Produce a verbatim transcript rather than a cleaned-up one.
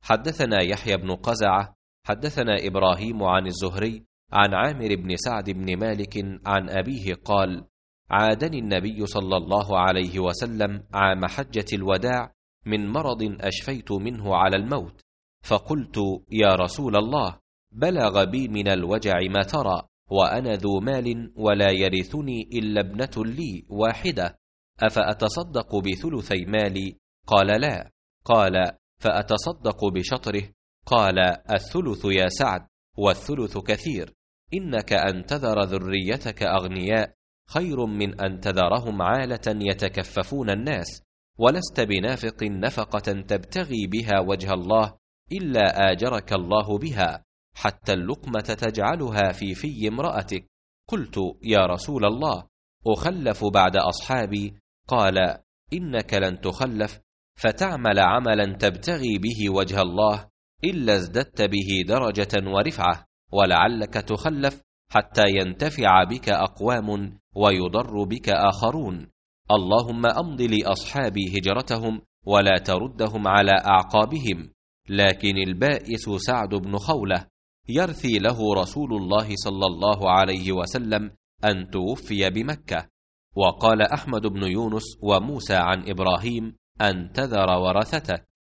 حدثنا يحيى بن قزعة حدثنا إبراهيم عن الزهري عن عامر بن سعد بن مالك عن أبيه قال: عادني النبي صلى الله عليه وسلم عام حجة الوداع من مرض أشفيت منه على الموت، فقلت: يا رسول الله، بلغ بي من الوجع ما ترى، وأنا ذو مال ولا يرثني إلا ابنة لي واحدة، أفأتصدق بثلثي مالي؟ قال: لا. قال: فأتصدق بشطره؟ قال: الثلث يا سعد، والثلث كثير، إنك أن تذر ذريتك أغنياء خير من أن تذرهم عالة يتكففون الناس، ولست بنافق نفقة تبتغي بها وجه الله إلا آجرك الله بها، حتى اللقمة تجعلها في في امرأتك. قلت: يا رسول الله، أخلف بعد أصحابي؟ قال: إنك لن تخلف، فتعمل عملا تبتغي به وجه الله إلا ازددت به درجة ورفعة، ولعلك تخلف حتى ينتفع بك أقوام ويضر بك آخرون. اللهم أمض لأصحابي هجرتهم ولا تردهم على أعقابهم. لكن البائس سعد بن خولة يرثي له رسول الله صلى الله عليه وسلم أن توفي بمكة. وقال أحمد بن يونس وموسى عن إبراهيم: أن تذر ورثتك.